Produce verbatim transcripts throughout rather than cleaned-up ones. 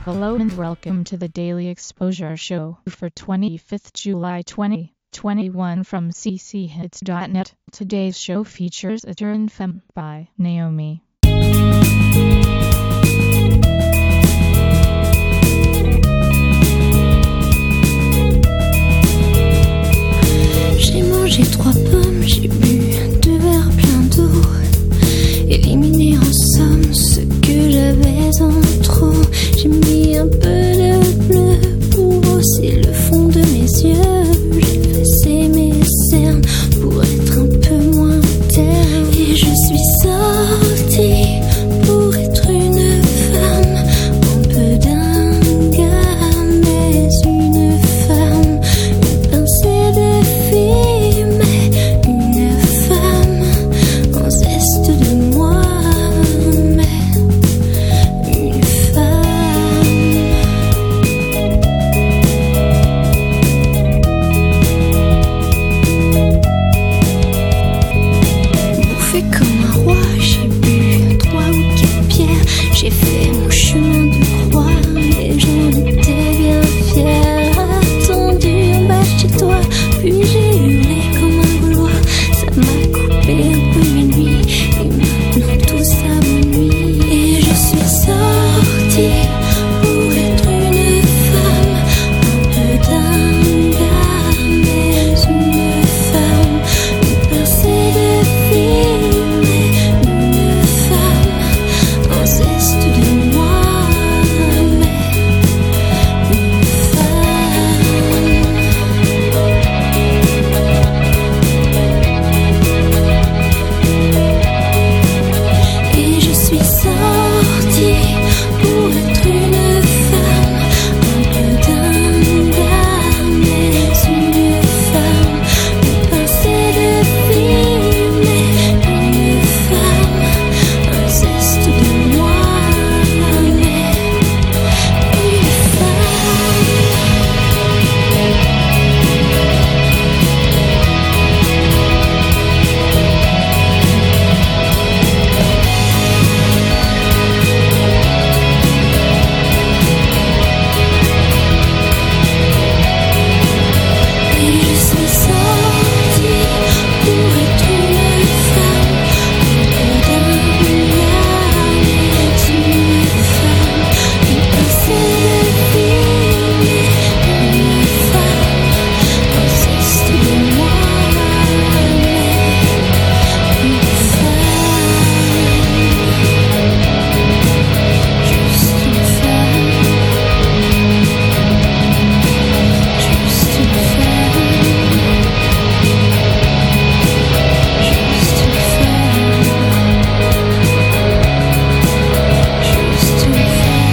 Hello and welcome to the Daily Exposure Show for twenty-fifth July twenty twenty-one from c c hits dot net. Today's show features Eternal Femme by Naomi. J'ai mangé trois pommes, j'ai bu deux verres pleins d'eau, éliminé en somme ce que j'avais en trop. J'ai mis un peu de bleu pour brosser le fond de mes yeux. J'ai dressé mes cernes pour être un peu moins terne. Et je suis sortie pour être une femme, un peu dingue, mais une femme. Une pincée de fille, mais une femme. Un zeste de moi, mais une femme. Bouffé comme un roi, j'ai bu trois ou quatre bières. J'ai fait mon chemin de croix et j'en étais bien fière. Attendu en bas chez toi, puis j'ai hurlé comme un gaulois. Ça m'a coupé un peu mes nuits et maintenant tout ça m'ennuie. Et je suis sortie pour être une femme, un peu dingue, mais une femme. Une pincée de fille, mais une femme. Un zeste de moi, mais une femme. Et je suis sortie pour être une femme, un peu dingue, mais une femme. Une pincée de fille, mais une femme. Un zeste de moi, mais une femme. Et je suis sortie pour être une femme, un peu dingue, mais une femme. Une pincée de fille, mais une femme. Un zeste de moi, mais une femme. Juste une femme. Juste une femme. Juste une femme. Juste une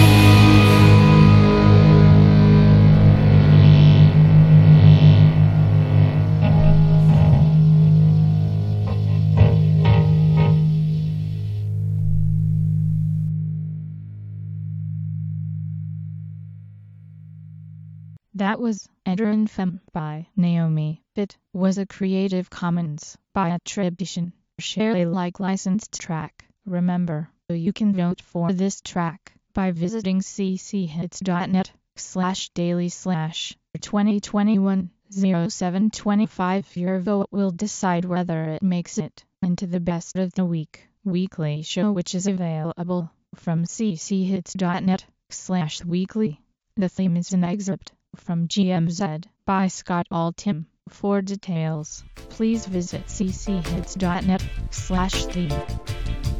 That was Eternal Femme by Naomi. It was a Creative Commons by attribution, share Alike licensed track. Remember, you can vote for this track by visiting c c hits dot net slash daily slash twenty twenty-one oh seven twenty-five. Your vote will decide whether it makes it into the best of the week weekly show, which is available from c c hits dot net slash weekly. The theme is an excerpt from G M Z by Scott Altham. For details, please visit c c hits dot net slash theme.